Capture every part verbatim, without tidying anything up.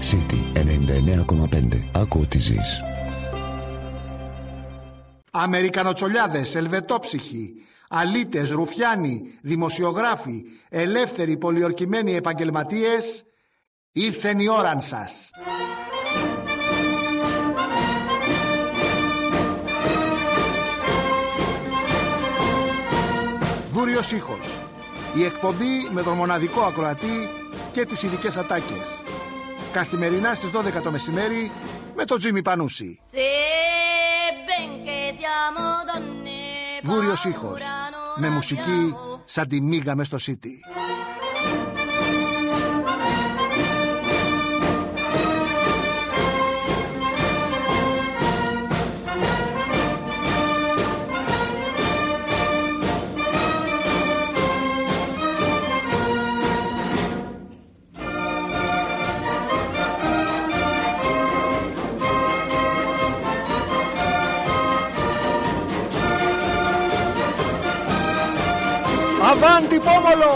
City ενενήντα εννέα κόμμα πέντε. Άκου ό,τι ζεις. Αμερικανοτσολιάδες, ελβετόψυχοι, αλήτες, ρουφιάνοι, δημοσιογράφοι, ελεύθεροι, πολιορκημένοι επαγγελματίες, ήρθεν η ώραν σας. Δούριος ήχος. Η εκπομπή με τον μοναδικό ακροατή και τις ειδικές ατάκες. Καθημερινά στις δώδεκα το μεσημέρι με τον Τζίμι Πανούση. Δούριος ήχος. Με μουσική σαν τη μίγα μες στο City. Avanti popolo!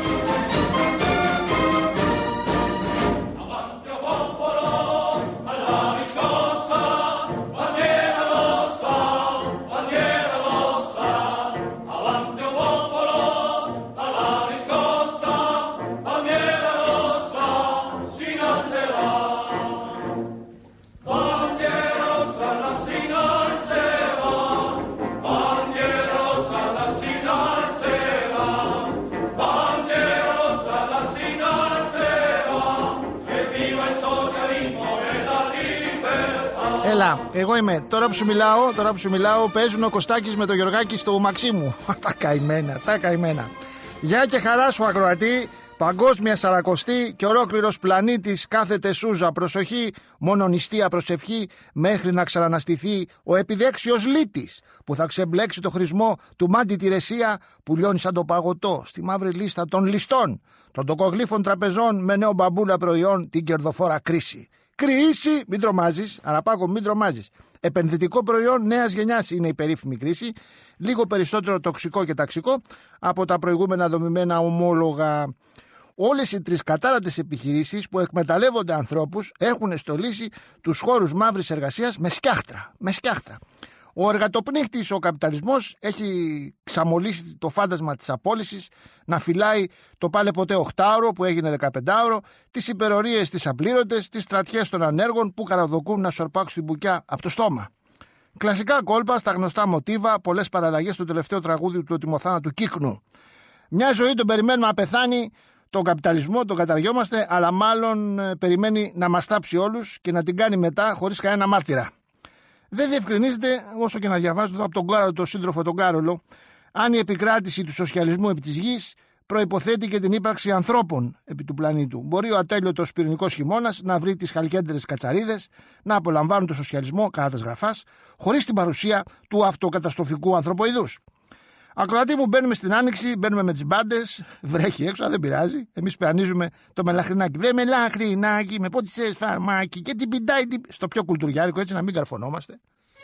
Έλα, εγώ είμαι. Τώρα που σου μιλάω, τώρα που σου μιλάω, παίζουν ο Κωστάκης με το Γιωργάκη στο Μαξίμου. Τα καημένα, τα καημένα. Γεια και χαρά σου, ακροατή. Παγκόσμια σαρακοστή και ολόκληρος πλανήτης κάθεται σούζα. Προσοχή, μόνο νηστεία προσευχή μέχρι να ξαναναστηθεί ο επιδέξιος λύτης που θα ξεμπλέξει το χρησμό του Μάντι Τηρεσία που λιώνει σαν το παγωτό στη μαύρη λίστα των ληστών των τοκογλύφων τραπεζών με νέο μπαμπούλα προϊόν την κερδοφόρα κρίση. Κρίση, μην τρομάζεις, Αραπάκο, μην τρομάζεις. Επενδυτικό προϊόν νέας γενιάς είναι η περίφημη κρίση, λίγο περισσότερο τοξικό και ταξικό από τα προηγούμενα δομημένα ομόλογα. Όλες οι τρισκατάρατες επιχειρήσεις που εκμεταλλεύονται ανθρώπους έχουν στολίσει τους χώρους μαύρης εργασίας με σκιάχτρα. Με σκιάχτρα. Ο εργατοπνίχτης, ο καπιταλισμός, έχει ξαμολύσει το φάντασμα της απόλυσης να φυλάει το πάλε ποτέ οχτάωρο που έγινε δεκαπεντάωρο, τις υπερορίες της απλήρωτες, τις στρατιές των ανέργων που καραδοκούν να σορπάξουν την μπουκιά από το στόμα. Κλασικά κόλπα στα γνωστά μοτίβα, πολλές παραλλαγές στο τελευταίο τραγούδι του Τιμοθάνατου Κύκνου. Μια ζωή τον περιμένουμε να πεθάνει, τον καπιταλισμό τον καταργιόμαστε, αλλά μάλλον περιμένει να μας τάψει όλους και να την κάνει μετά χωρίς κανένα μάρτυρα. Δεν διευκρινίζεται, όσο και να διαβάζω εδώ από τον Κάρολο, τον σύντροφο τον Κάρολο, αν η επικράτηση του σοσιαλισμού επί της γης προϋποθέτει και την ύπαρξη ανθρώπων επί του πλανήτου. Μπορεί ο ατέλειωτος πυρηνικός χειμώνας να βρει τις χαλκέντερες κατσαρίδες να απολαμβάνουν το σοσιαλισμό κατά τας γραφάς, χωρίς την παρουσία του αυτοκαταστροφικού ανθρωποειδούς. Ακροατή μου, μπαίνουμε στην άνοιξη, μπαίνουμε με τις μπάντες, βρέχει έξω, δεν πειράζει. Εμείς παιανίζουμε το μελαχρινάκι. Βρε μελαχρινάκι, με πότισες φαρμάκι και την πιντάει στο πιο κουλτουριάρικο, έτσι να μην καρφωνόμαστε.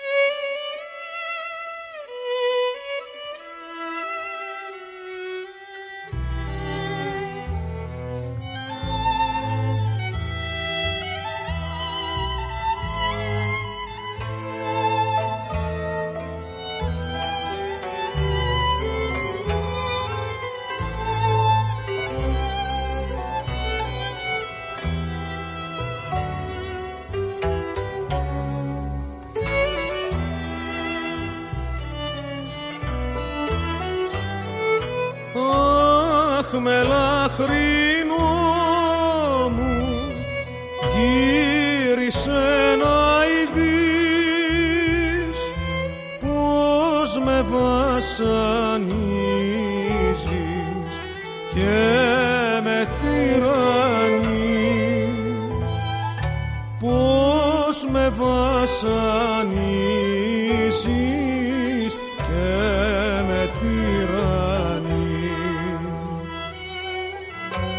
Μελαχρινό μου γύρισε να ειδείς πως με βασανίζεις και με τυραννείς, πως με βασανίζεις και με τυραννείς.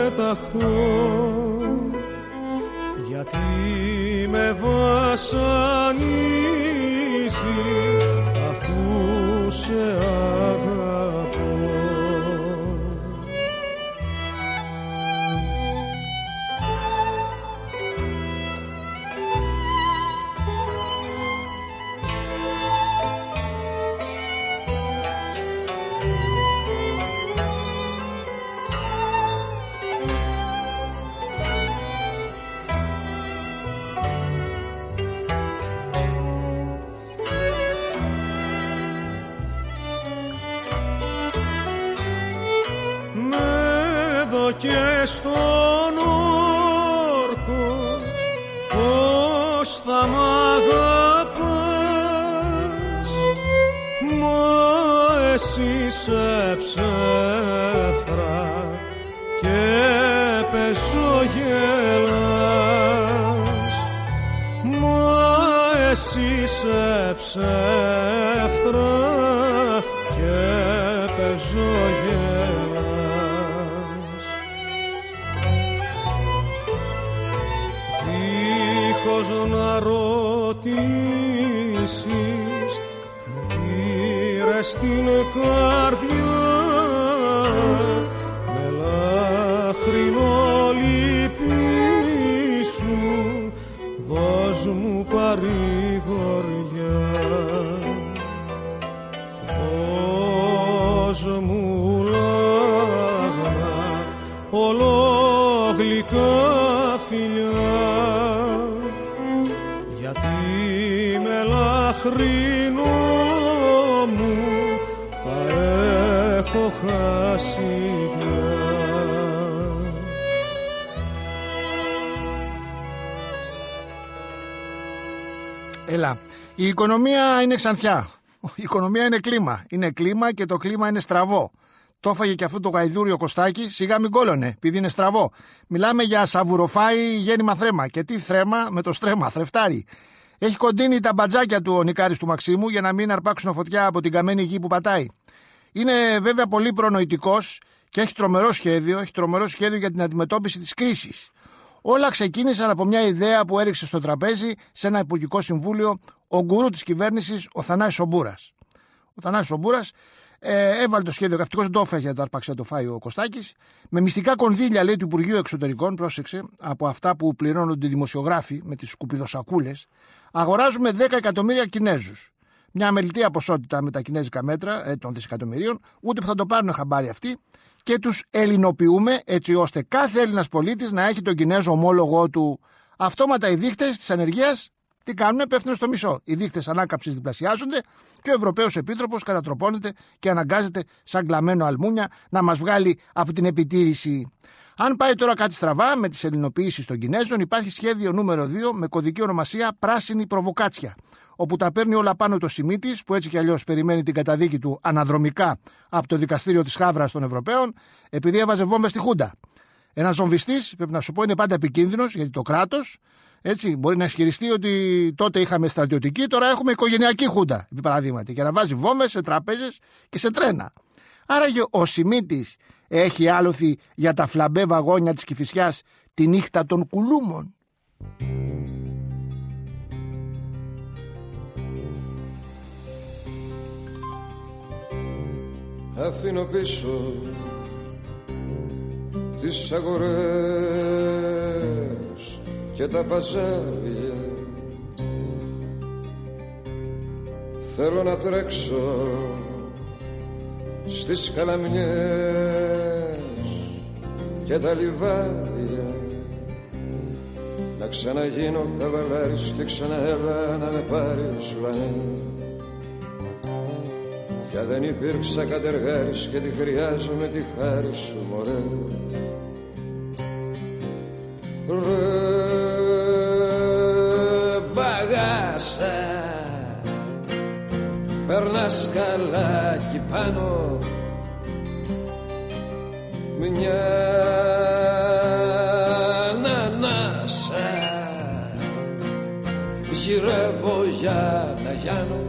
πεταχτώ, γιατί με βασανίζει αφού σε αγαπώ. Και στον όρκο πως θα μ' αγαπάς, μα εσύ σε ψεύτρα και πεζογελάς, μα εσύ σε ψεύτρα και πεζογελάς. Να ρωτήσεις, μου πήρες την καρδιά με λάχρινο λυπή σου, δώσ' μου παρηγοριά, δώσ' μου λάγνα ολόγλυκα φιλιά, χρήνω μου τα έχω χάσει πια. Έλα, η οικονομία είναι ξανθιά. Η οικονομία είναι κλίμα. Είναι κλίμα και το κλίμα είναι στραβό. Το έφαγε και αυτό το γαϊδούριο Κωστάκι, σιγά μην κόλωνε, επειδή είναι στραβό. Μιλάμε για σαβουροφάι γέννημα θρέμα. Και τι θρέμα με το στρέμα, θρεφτάρι. Έχει κοντίνει τα μπατζάκια του ο Νικάρης του Μαξίμου για να μην αρπάξουν φωτιά από την καμένη γη που πατάει. Είναι βέβαια πολύ προνοητικός και έχει τρομερό σχέδιο, έχει τρομερό σχέδιο για την αντιμετώπιση της κρίσης. Όλα ξεκίνησαν από μια ιδέα που έριξε στο τραπέζι σε ένα υπουργικό συμβούλιο ο γκουρού της κυβέρνησης, ο Θανάσης ο Μπούρας. Ο Θανάσης ο Μπούρας ε, έβαλε το σχέδιο, καυτικός δεν το έφεγε να το αρπάξει, το φάει ο Κωστάκης. Με μυστικά κονδύλια, λέει, του Υπουργείου Εξωτερικών, πρόσεξε, από αυτά που πληρώνονται οι δημοσιογράφοι με τις σκουπιδοσακούλες, αγοράζουμε δέκα εκατομμύρια Κινέζους. Μια αμεληταία ποσότητα με τα κινέζικα μέτρα ε, των δισεκατομμυρίων, ούτε που θα το πάρουν χαμπάρι αυτοί, και τους ελληνοποιούμε έτσι ώστε κάθε Έλληνας πολίτης να έχει τον Κινέζο ομόλογό του. Αυτόματα οι δείκτες της ανεργίας τι κάνουνε, πέφτουν στο μισό. Οι δείκτες ανάκαμψης διπλασιάζονται και ο Ευρωπαίος Επίτροπος κατατροπώνεται και αναγκάζεται σαν κλαμμένο αλμούνια να μας βγάλει από την επιτήρηση. Αν πάει τώρα κάτι στραβά με τις ελληνοποιήσεις των Κινέζων, υπάρχει σχέδιο νούμερο δύο με κωδική ονομασία Πράσινη Προβοκάτσια, όπου τα παίρνει όλα πάνω το Σιμίτης, που έτσι κι αλλιώς περιμένει την καταδίκη του αναδρομικά από το δικαστήριο της Χάβρας των Ευρωπαίων, επειδή έβαζε βόμβες στη Χούντα. Ένας βομβιστής, πρέπει να σου πω, είναι πάντα επικίνδυνος, γιατί το κράτος έτσι μπορεί να ισχυριστεί ότι τότε είχαμε στρατιωτική, τώρα έχουμε οικογενειακή Χούντα, επί παραδείγματι, για να βάζει βόμβες σε τραπέζες και σε τρένα. Άραγε ο Σιμίτης έχει άλοθη για τα φλαμπέ βαγόνια της Κηφισιάς τη νύχτα των κουλούμων. Αφήνω πίσω τις αγορές και τα παζάρια, θέλω να τρέξω στις καλαμιές και τα λιβάρια, να ξαναγίνω καβαλάρης και ξαναέλα να με πάρεις βανέ. Πια δεν υπήρξα κατεργάρης και τη χρειάζομαι τη χάρη σου, μωρέ. Ρε μπαγάσα, περνάς καλάκι πάνω, μια ανανάσα γυρεύω για να γιάνω.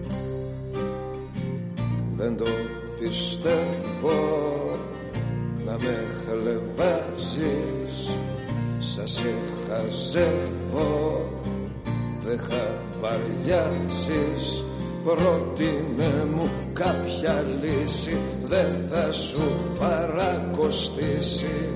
Δεν το πιστεύω να με χλεβάζεις, σας σε χαζεύω, δεν χαμπαριάζεις. Πρότεινε μου κάποια λύση, δεν θα σου παρακοστήσει.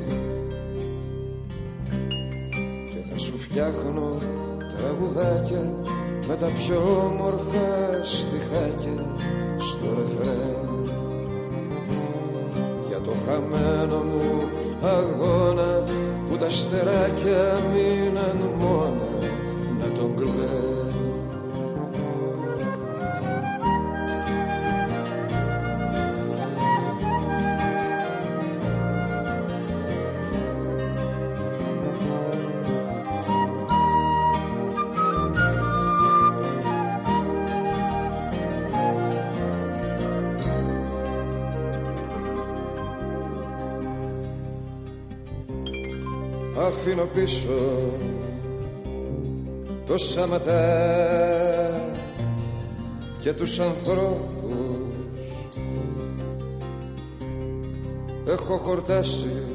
Και θα σου φτιάχνω τραγουδάκια με τα πιο όμορφα στιχάκια στο ρεφρέν. Για το χαμένο μου αγώνα που τα στεράκια μείναν μόνα να τον κλαίν. Αφήνω πίσω το σαματά και τους ανθρώπους. Έχω χορτάσει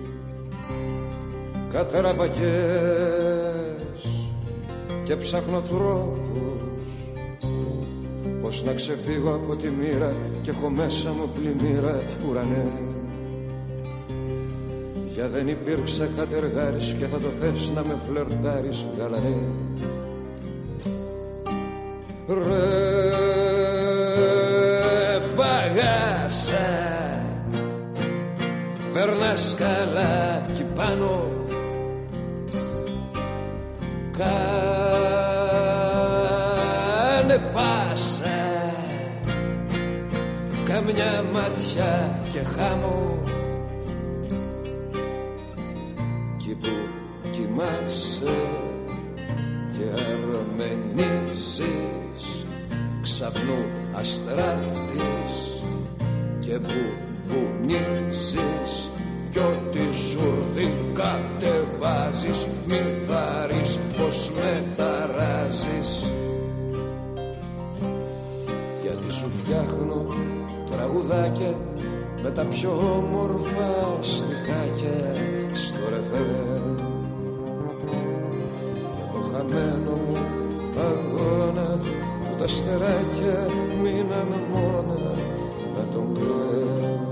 καταραμπακές και ψάχνω τρόπους πως να ξεφύγω από τη μοίρα και έχω μέσα μου πλημμύρα ουρανέ. Για δεν υπήρξα κατεργάρης και θα το θες να με φλερτάρεις γαλανέ. Ρε μπαγάσα, περνάς καλά κι πάνω, κάνε πάσα, καμιά ματιά και χάμω. Που κοιμάσαι και αρμενίζεις, ξαφνού αστράφτης και μπουμπουνίζεις, κι ό,τι σουρδί κατεβάζεις μη θαρρείς πως με ταράζεις. Γιατί σου φτιάχνω τραγουδάκια με τα πιο όμορφα στιχάκια στο ρεφρέν. Για το χαμένο μου αγώνα που τα στεράκια μείναν μόνα να τον κλαίν.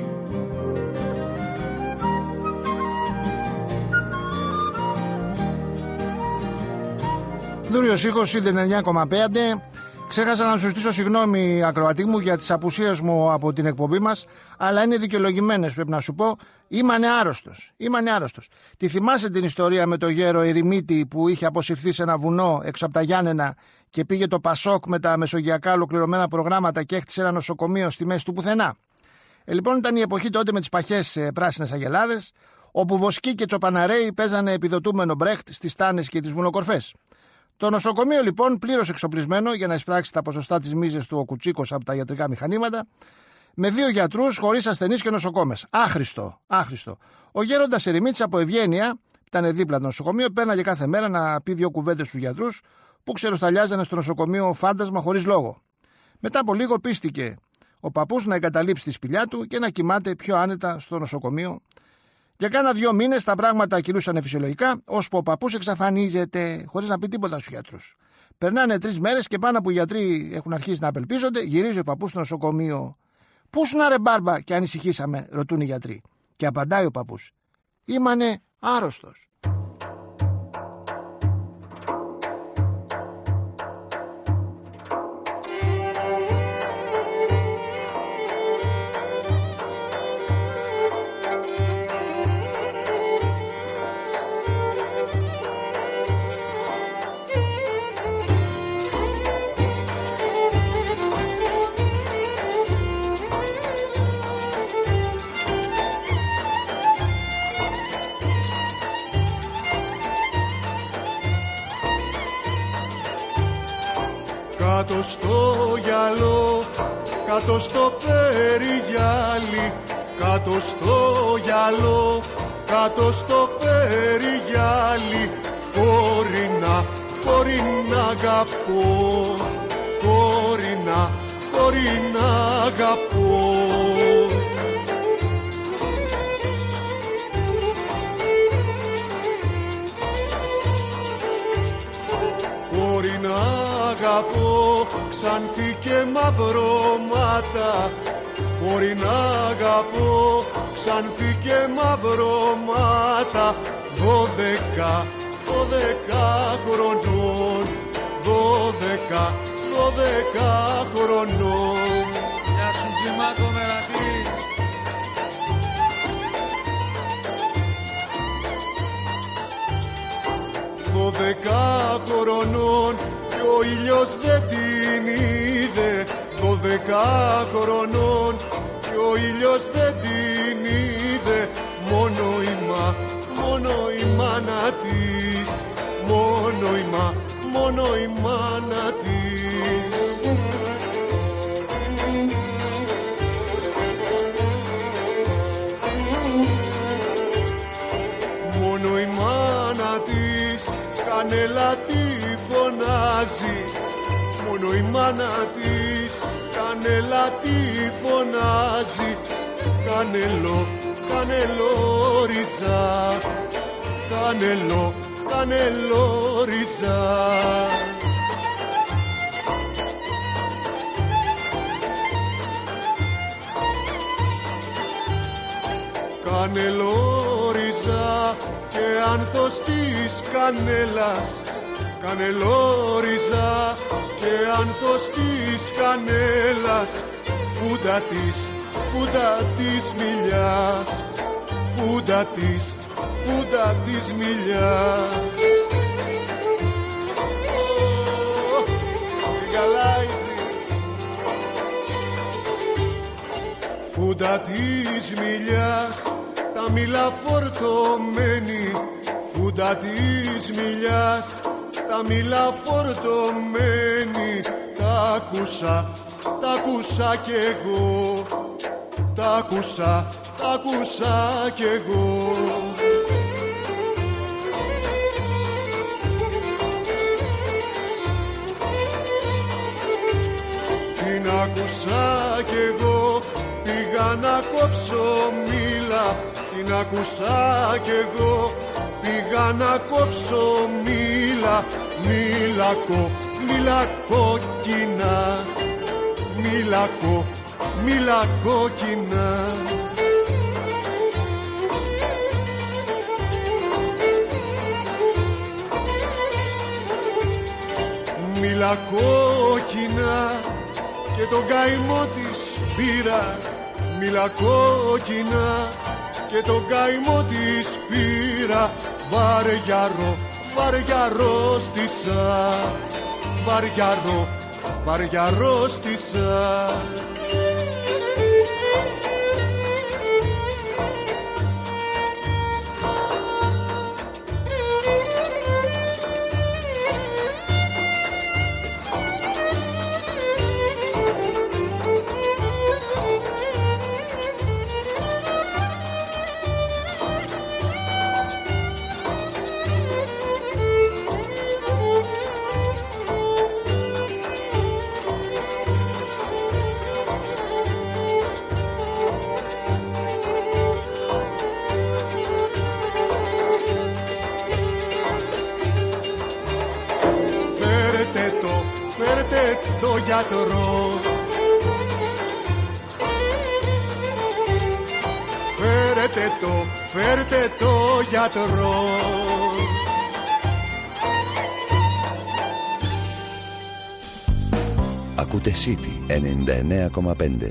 Δούριος ήχος, ενενήντα κόμμα πέντε. Ξέχασα να σου στήσω συγγνώμη, ακροατή μου, για τις απουσίες μου από την εκπομπή μας, αλλά είναι δικαιολογημένες, πρέπει να σου πω. Ήμανε άρρωστος. Ήμανε άρρωστος. Τη θυμάσαι την ιστορία με το γέρο Ερημίτη που είχε αποσυρθεί σε ένα βουνό έξω από τα Γιάννενα και πήγε το Πασόκ με τα μεσογειακά ολοκληρωμένα προγράμματα και έκτισε ένα νοσοκομείο στη μέση του πουθενά. Ε, λοιπόν, ήταν η εποχή τότε με τις παχές ε, πράσινες αγελάδες, όπου Βοσκοί και Τσοπαναρέοι παίζανε επιδοτούμενο Μπρέχτ στις τάνες και τις βουνοκορφές. Το νοσοκομείο λοιπόν, πλήρως εξοπλισμένο για να εισπράξει τα ποσοστά της μίζες του ο Κουτσίκος από τα ιατρικά μηχανήματα, με δύο γιατρούς χωρίς ασθενείς και νοσοκόμες. Άχρηστο, άχρηστο. Ο γέροντας Ερημίτης από Ευγένεια, ήταν δίπλα το νοσοκομείο, πέρναγε κάθε μέρα να πει δύο κουβέντες στους γιατρούς που ξεροσταλιάζανε στο νοσοκομείο φάντασμα χωρίς λόγο. Μετά από λίγο πίστηκε ο παππούς να εγκαταλείψει τη σπηλιά του και να κοιμάται πιο άνετα στο νοσοκομείο. Για κάνα δύο μήνες τα πράγματα κυλούσαν φυσιολογικά, ώσπου ο παππούς εξαφανίζεται χωρίς να πει τίποτα στους γιατρούς. Περνάνε τρεις μέρες και πάνω που οι γιατροί έχουν αρχίσει να απελπίζονται, γυρίζει ο παππούς στο νοσοκομείο. «Πού σου να ρε μπάρμπα?» και ανησυχήσαμε, ρωτούν οι γιατροί. Και απαντάει ο παππούς: «Ήμανε άρρωστος». Κάτω στο γυαλό, κάτω στο περιγυάλι, κάτω στο γυαλό, κάτω στο περιγυάλι, κορίνα, κορίνα αγαπώ, κορίνα, κορίνα αγαπώ. αγαπώ ξανθή και μαυρώματα, μπορεί να αγαπώ ξανθή και μαυρώματα. Δώδεκα, δώδεκα χρονών, δώδεκα, δώδεκα χρονών. Γεια σου Τζιμάκο Μερατή. Δώδεκα χρονών και ο ήλιος δεν την είδε. Δώδεκα χρονών και ο ήλιος δεν την είδε. Μόνο η μα, μόνο η μάνα της, μόνο η μα, μόνο η μάνα της. Μόνο η μάνα της κανέλα τη φωνάζει, μόνο η μάνα της κανέλα τη φωνάζει. Κανελό, κανελόριζα, κανελό, κανελόριζα. Κανελόριζα και άνθος της κανέλας, κανελόριζα και άνθος της κανέλας. Φούντα της, φούντα της μιλιάς, φούντα της, φούντα της μιλιάς. Φούντα της μιλιάς, τα μήλα φορτωμένη. Φούντα της μιλιάς, τα μήλα φορτωμένη. Τα άκουσα, τα άκουσα κι εγώ, τα άκουσα, τα άκουσα κι εγώ. Την άκουσα κι εγώ, πήγα να κόψω μήλα. Την άκουσα κι εγώ, πήγα να κόψω μήλα. Μήλα κο, μήλα κόκκινα, μήλα κο, μήλα κόκκινα. Μήλα κόκκινα και τον καημό της πήρα. Μήλα κόκκινα και τον καημό της πήρα. Βαριαρό, βαριαρό στήσα, βαριαρό, βαριαρό στήσα. Γιατρό, φέρετε το, φέρτε το γιατρό. Ακούτε City ενενήντα εννέα κόμμα πέντε.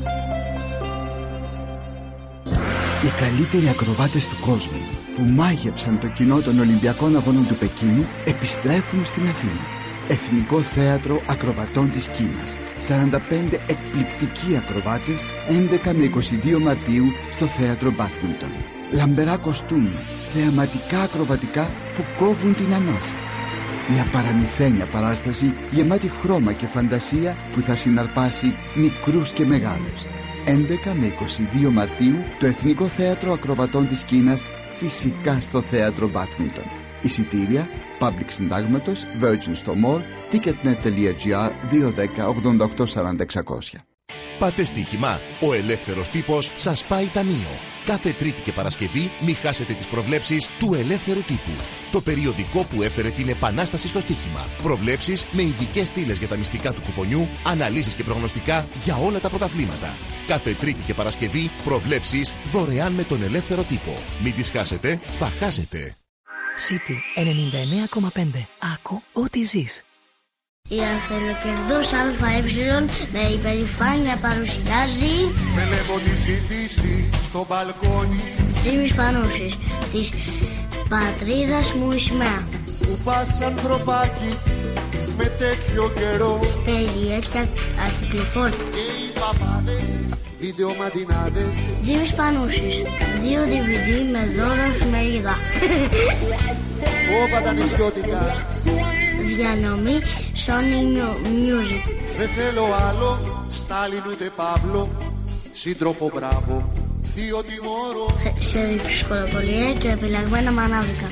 Οι καλύτεροι ακροβάτες του κόσμου που μάγεψαν το κοινό των Ολυμπιακών Αγώνων του Πεκίνου επιστρέφουν στην Αθήνα. Εθνικό Θέατρο Ακροβατών της Κίνας. σαράντα πέντε εκπληκτικοί ακροβάτες, έντεκα με είκοσι δύο Μαρτίου στο Θέατρο Μπάτμιντον. Λαμπερά κοστούμια, θεαματικά ακροβατικά που κόβουν την ανάσα. Μια παραμυθένια παράσταση γεμάτη χρώμα και φαντασία που θα συναρπάσει μικρούς και μεγάλους. έντεκα με είκοσι δύο Μαρτίου το Εθνικό Θέατρο Ακροβατών της Κίνας, φυσικά στο Θέατρο Μπάτμιντον. Εισιτήρια Public Συντάγματος, Virgin στο Mall, ticketnet τελεία gr, δύο ένα μηδέν ογδόντα οκτώ σαράντα εξακόσια. Πάτε στοίχημα. Ο Ελεύθερος Τύπος σας πάει ταμείο. Κάθε Τρίτη και Παρασκευή μη χάσετε τις προβλέψεις του Ελεύθερου Τύπου. Το περιοδικό που έφερε την επανάσταση στο στοίχημα. Προβλέψεις με ειδικές στήλες για τα μυστικά του κουπονιού, αναλύσεις και προγνωστικά για όλα τα πρωταθλήματα. Κάθε Τρίτη και Παρασκευή προβλέψεις δωρεάν με τον Ελεύθερο Τύπο. Μην τις χάσετε, θα χάσετε. City ενενήντα εννέα κόμμα πέντε. Άκου ό,τι ζεις. Η Αφελοκερδός ΑΕ με υπερηφάνεια παρουσιάζει Βλέπω τη ζήτηση στο μπαλκόνι. Τζίμις Πανούσης, της πατρίδας μου η σημαία. Που πας ανθρωπάκι με τέτοιο καιρό. Περιέχεια ακυκλοφόρητα. Και οι παπάδες, βίντεο μαντινάδες. Τζίμις Πανούσης, δύο ντι βι ντι με δώρο εφημερίδα. Όπα τα νησιώτικα. Διανομή Sony Music. Δεν θέλω άλλο, Στάλιν ούτε Παύλο. Σύντροφο μπράβο, θείο τιμώρο. Σε δυσκολοπολία και επιλεγμένα μανάβικα.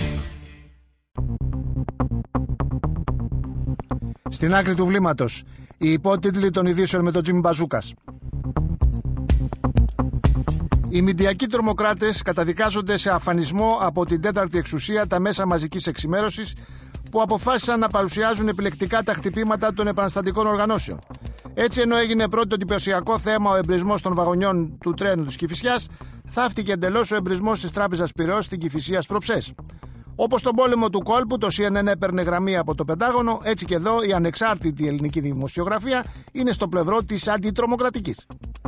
Στην άκρη του βλήματος, οι υπότιτλοι των ειδήσεων με τον Τζίμι Μπαζούκας. Οι μηντιακοί τρομοκράτες καταδικάζονται σε αφανισμό από την τέταρτη εξουσία, τα μέσα μαζικής εξημέρωσης, που αποφάσισαν να παρουσιάζουν επιλεκτικά τα χτυπήματα των επαναστατικών οργανώσεων. Έτσι, ενώ έγινε πρώτο εντυπωσιακό θέμα ο εμπρισμός των βαγονιών του τρένου της Κηφισιάς, θαύτηκε εντελώς ο εμπρισμός της τράπεζας Πειραιώς στην Κηφισίας προχθές. Όπως στον πόλεμο του κόλπου, το σι εν εν έπαιρνε γραμμή από το Πεντάγωνο, έτσι και εδώ η ανεξάρτητη ελληνική δημοσιογραφία είναι στο πλευρό της αντιτρομοκρατικής.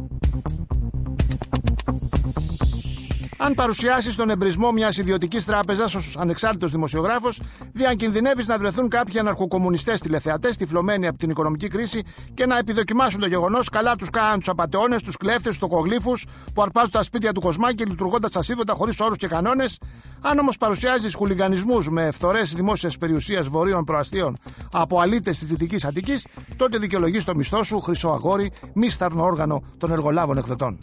Αν παρουσιάσεις τον εμπρισμό μιας ιδιωτικής τράπεζας ως ανεξάρτητος δημοσιογράφος, διακινδυνεύεις να βρεθούν κάποιοι αναρχοκομμουνιστές τηλεθεατές τυφλωμένοι από την οικονομική κρίση και να επιδοκιμάσουν το γεγονός. Καλά τους κάνουν τους απατεώνες, τους κλέφτες, τους τοκογλύφους που αρπάζουν τα σπίτια του Κοσμάκη λειτουργώντας ασίδωτα χωρίς όρους και κανόνες. Αν όμως παρουσιάζεις χουλιγανισμούς με φθορές δημόσιας περιουσίας βορείων προαστίων από αλήτες της Δυτικής Αττικής, τότε δικαιολογείς το μισθό σου, χρυσό αγόρι, μίσταρνο όργανο των εργολάβων εκδοτών.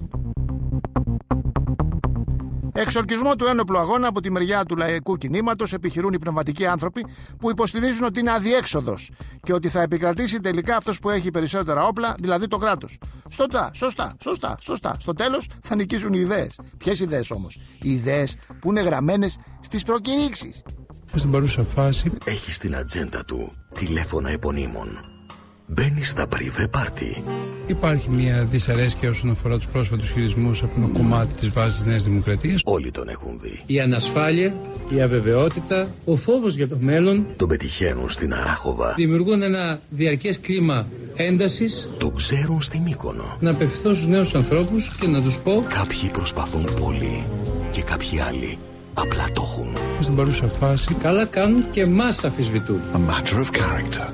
Εξορκισμό του ένοπλου αγώνα από τη μεριά του λαϊκού κινήματος επιχειρούν οι πνευματικοί άνθρωποι που υποστηρίζουν ότι είναι αδιέξοδος και ότι θα επικρατήσει τελικά αυτός που έχει περισσότερα όπλα, δηλαδή το κράτος. Σωστά, σωστά, σωστά, σωστά. Στο τέλος θα νικήσουν οι ιδέες. Ποιες ιδέες όμως? Οι ιδέες που είναι γραμμένες στις προκηρύξεις. Στην παρούσα φάση έχει στην ατζέντα του τηλέφωνα επωνύμων. Μπαίνει στα πριβέ πάρτι. Υπάρχει μια δυσαρέσκεια όσον αφορά τους πρόσφατους χειρισμούς από ένα κομμάτι της βάσης της Νέας Δημοκρατίας. Όλοι τον έχουν δει. Η ανασφάλεια, η αβεβαιότητα, ο φόβος για το μέλλον. Τον πετυχαίνουν στην Αράχοβα. Δημιουργούν ένα διαρκές κλίμα έντασης. Το ξέρουν στη Μύκονο. Να απευθυνθώ στους νέους ανθρώπους και να τους πω: κάποιοι προσπαθούν πολύ και κάποιοι άλλοι απλά το έχουν. Στην παρούσα φάση καλά κάνουν και μας αμφισβητούν. A matter of character.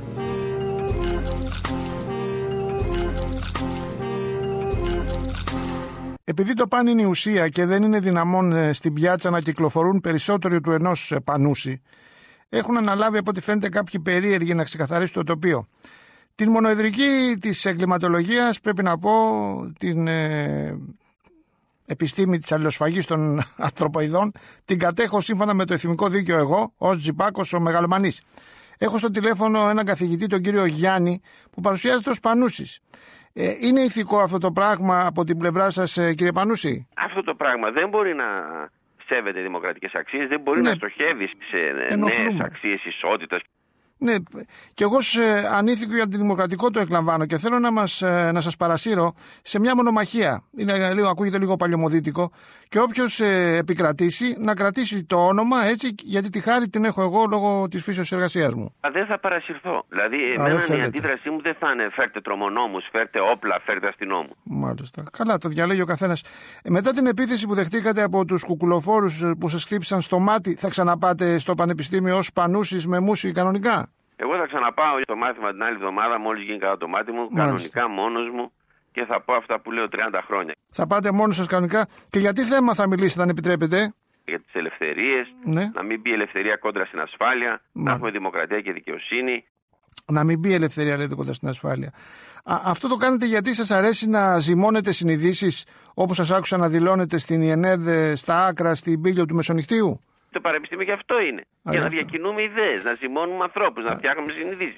Επειδή το παν είναι η ουσία και δεν είναι δυναμόν στην πιάτσα να κυκλοφορούν περισσότερο του ενός Πανούση, έχουν αναλάβει από ό,τι φαίνεται κάποιοι περίεργοι να ξεκαθαρίσουν το τοπίο. Την μονοεδρική της εγκληματολογίας, πρέπει να πω, την ε, επιστήμη της αλληλοσφαγής των ανθρωποειδών, την κατέχω σύμφωνα με το εθνικό δίκαιο εγώ, ως Τζιπάκος ο Μεγαλομανής. Έχω στο τηλέφωνο έναν καθηγητή, τον κύριο Γιάννη, που παρουσιάζεται ως Πανούσης. Ε, είναι ηθικό αυτό το πράγμα από την πλευρά σας, ε, κύριε Πανούση? Αυτό το πράγμα δεν μπορεί να σέβεται δημοκρατικές αξίες, δεν μπορεί ναι. να στοχεύει σε νέες αξίες ισότητας. Ναι, και εγώ ως ε, ανήθικο για αντιδημοκρατικό το εκλαμβάνω και θέλω να, μας, ε, να σας παρασύρω σε μια μονομαχία. Είναι, λίγο, ακούγεται λίγο παλαιομοδίτικο. Και όποιος ε, επικρατήσει να κρατήσει το όνομα έτσι, γιατί τη χάρη την έχω εγώ λόγω της φύσεως της εργασίας μου. Α, δεν θα παρασυρθώ. Δηλαδή, Α, εμένα η αντίδρασή μου δεν θα είναι φέρτε τρομονόμους, φέρτε όπλα, φέρτε αστυνόμους. Μάλιστα. Καλά, το διαλέγει ο καθένας. Ε, μετά την επίθεση που δεχτήκατε από τους κουκουλοφόρους που σας χτύπησαν στο μάτι, θα ξαναπάτε στο πανεπιστήμιο ως Πανούσης με μουσι κανονικά? Εγώ θα ξαναπάω το μάθημα την άλλη εβδομάδα, μόλις γίνει κατά το μάτι μου, Μάλιστα. κανονικά μόνος μου και θα πω αυτά που λέω τριάντα χρόνια. Θα πάτε μόνος σας κανονικά. Και για τι θέμα θα μιλήσετε, αν επιτρέπετε? Για τις ελευθερίες, ναι. να μην μπει η ελευθερία κόντρα στην ασφάλεια, Μάλιστα. να έχουμε δημοκρατία και δικαιοσύνη. Να μην μπει η ελευθερία, λέτε, κόντρα στην ασφάλεια. Α, αυτό το κάνετε γιατί σας αρέσει να ζυμώνετε συνειδήσεις, όπως σας άκουσα να δηλώνετε στην ΙΕΝΕΔ, στα Άκρα, στην Πήλιο του Μεσονυχτίου? Το πανεπιστήμιο γι' αυτό είναι. Α, για να διακινούμε ιδέες, να ζυμώνουμε ανθρώπους, να φτιάχνουμε συνειδήσεις.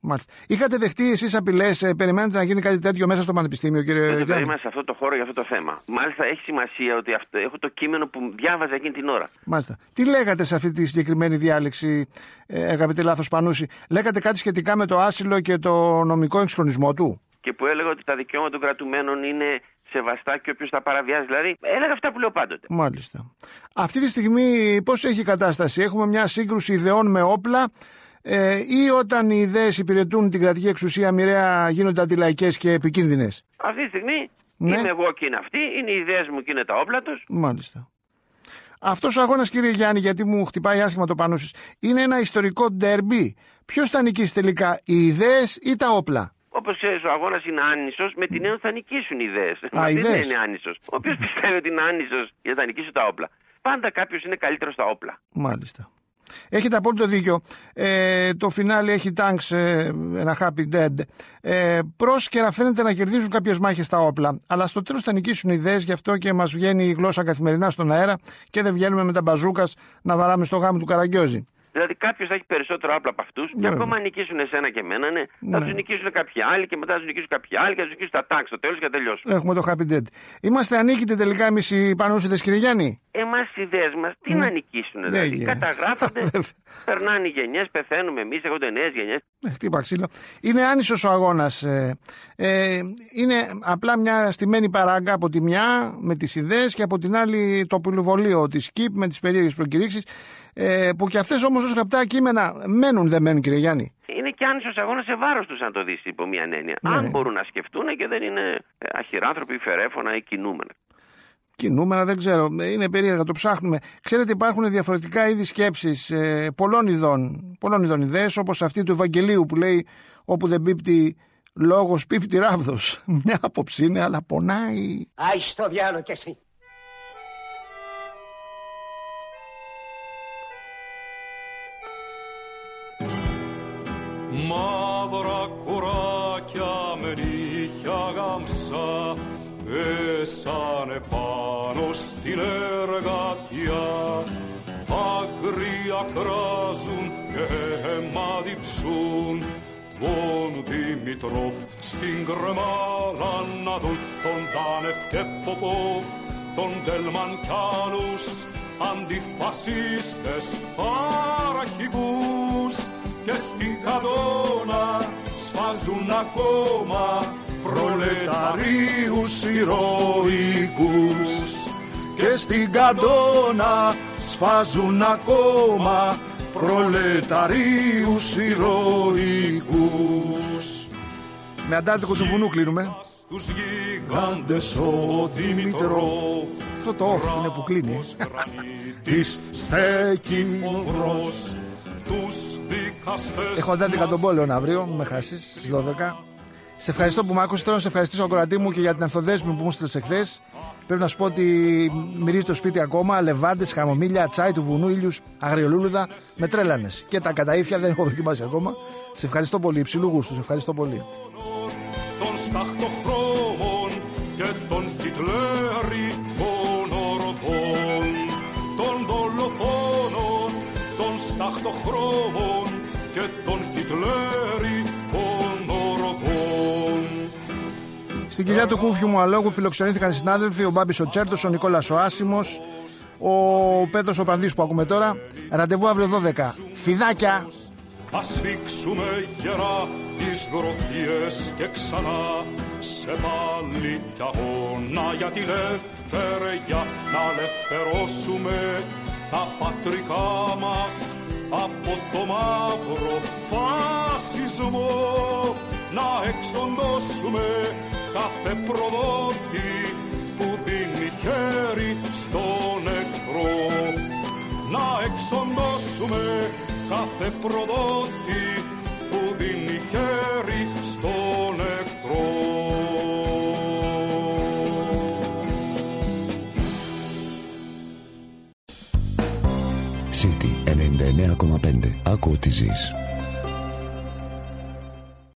Μάλιστα. Είχατε δεχτεί εσείς απειλές, ε, περιμένετε να γίνει κάτι τέτοιο μέσα στο Πανεπιστήμιο, κύριε Γιάννη? Δεν περίμενα σε αυτό το χώρο για αυτό το θέμα. Μάλιστα έχει σημασία ότι αυτό, έχω το κείμενο που διάβαζα εκείνη την ώρα. Μάλιστα. Τι λέγατε σε αυτή τη συγκεκριμένη διάλεξη, ε, αγαπητέ Λάθος Πανούση? Λέγατε κάτι σχετικά με το άσυλο και το νομικό εξυγχρονισμό του? Και που έλεγα ότι τα δικαιώματα των κρατουμένων είναι σεβαστά και όποιος τα παραβιάζει. Δηλαδή, έλεγα αυτά που λέω πάντοτε. Μάλιστα. Αυτή τη στιγμή πώς έχει η κατάσταση? Έχουμε μια σύγκρουση ιδεών με όπλα, ε, ή όταν οι ιδέες υπηρετούν την κρατική εξουσία μοιραία γίνονται αντιλαϊκές και επικίνδυνες? Αυτή τη στιγμή ναι. είμαι εγώ και είναι αυτοί, είναι οι ιδέες μου και είναι τα όπλα τους. Μάλιστα. Αυτός ο αγώνας, κύριε Γιάννη, γιατί μου χτυπάει άσχημα το Πανούσης, είναι ένα ιστορικό ντέρμπι. Ποιος θα νικήσει τελικά, οι ιδέες ή τα όπλα? Όπως ξέρεις, ο αγώνας είναι άνισος, με την έννοια ότι θα νικήσουν οι ιδέες. Α, ιδέες. Δεν είναι άνισος. Ο οποίος πιστεύει ότι είναι άνισος για να νικήσουν τα όπλα. Πάντα κάποιος είναι καλύτερος στα όπλα. Μάλιστα. Έχετε απόλυτο δίκιο. Ε, το φινάλι έχει τάγκς, ε, ένα happy dead. Ε, πρόσκαιρα φαίνεται να κερδίζουν κάποιες μάχες στα όπλα. Αλλά στο τέλος θα νικήσουν οι ιδέες, γι' αυτό και μας βγαίνει η γλώσσα καθημερινά στον αέρα και δεν βγαίνουμε με τα μπαζούκας να βαράμε στο γάμο του Καραγκιόζη. Δηλαδή κάποιος θα έχει περισσότερο όπλα από αυτούς και ακόμα νικήσουν εσένα και εμένα, ναι, θα ναι. τους νικήσουν κάποιοι άλλοι και μετά θα τους νικήσουν κάποιοι άλλοι και θα τους νικήσουν τα τάξη στο τέλος και θα τελειώσουν. Έχουμε το happy dead. Είμαστε ανίκητοι τελικά εμείς οι Πανούσιδες, κύριε Γιάννη? Εμάς οι ιδέες μας τι mm. να νικήσουν, δηλαδή. Yeah. Καταγράφονται, περνάνε οι γενιές, πεθαίνουμε εμείς, έχονται νέες γενιές. Ε, χτύπα ξύλο. Είναι άνισος ο αγώνας. Ε, ε, είναι απλά μια στημένη παράγκα από τη μια με τις ιδέες και από την άλλη το πυλοβολείο της ΚΙΠ με τις περίεργες προκηρύξεις. Ε, που και αυτές όμως ως γραπτά κείμενα μένουν, δεν μένουν, κύριε Γιάννη. Είναι και άνισος αγώνας σε βάρος τους, αν το δεις υπό μια έννοια. Ναι. Αν μπορούν να σκεφτούν και δεν είναι αχυράνθρωποι, φερέφωνα ή κινούμενα. Κινούμενα δεν ξέρω, είναι περίεργα, το ψάχνουμε. Ξέρετε, υπάρχουν διαφορετικά είδη σκέψης ε, πολλών ειδών, πολλών ειδών ιδέες, όπως αυτή του Ευαγγελίου που λέει όπου δεν πίπτει λόγος πίπτει ράβδος. Μια άποψη είναι, αλλά πονάει. Άι στο διάλο κι εσύ. Μαύρα κουράκια με νύχια γάμψα πέσανε πάνω στην εργατιά. Άγρια κράζουν και αίμα διψούν τον Δημητρόφ στην κρεμάλα να δουν τον Τάνεφ και Ποπόφ, τον Τέλμαν κι άλλους αντιφασίστες αρχηγούς. Και στην Καδώνα σφάζουν ακόμα προλεταρίους ηρωικούς. Και στην Καδώνα σφάζουν ακόμα προλεταρίους ηρωικούς. Με αντάρτικο του βουνού κλείνουμε. Τους γίγαντες ο Δημητρόφ, αυτό το όφ είναι που κλείνει. Της στέκει μπρος. Έχω αντάρτικα τον πόλεμο αύριο, με χάσεις στις δώδεκα. Σε ευχαριστώ που μ' άκουσες. Θέλω να σε ευχαριστήσω, ακροατή μου, και για την ανθοδέσμη που μου στείλες εχθές. Πρέπει να σου πω ότι μυρίζει το σπίτι ακόμα. Λεβάντες, χαμομήλια, τσάι του βουνού, ήλιους, αγριολούλουδα. Με τρέλανες. Και τα καταήφια δεν έχω δοκιμάσει ακόμα. Σε ευχαριστώ πολύ. Υψηλού γούστου. Σε ευχαριστώ πολύ. Των σταχτοχρώμων και των χιτλέρικων ορδών, των δολοφόνων, των σταχτοχρώμων και των χιτλέρικων ορδών. Στην κοιλιά του κούφιου μου αλόγου φιλοξενήθηκαν οι συνάδελφοι, ο Μπάμπης ο Τσέρτος, ο Νικόλας ο Άσιμος, ο Πέτρος ο Πανδής που ακούμε τώρα. Ραντεβού αύριο δώδεκα. Φιδάκια! Ας σφίξουμε γερά τις γροθιές και ξανά σε πάλι κι αγώνα για τη λευτεριά, να ελευθερώσουμε τα πατρικά μας από το μαύρο φασισμό, να εξοντώσουμε κάθε προδότη που δίνει χέρι στον εχθρό, να εξοντώσουμε κάθε προδότη που δίνει χέρι στον εχθρό. City ενενήντα εννέα κόμμα πέντε. Άκου τι ζεις.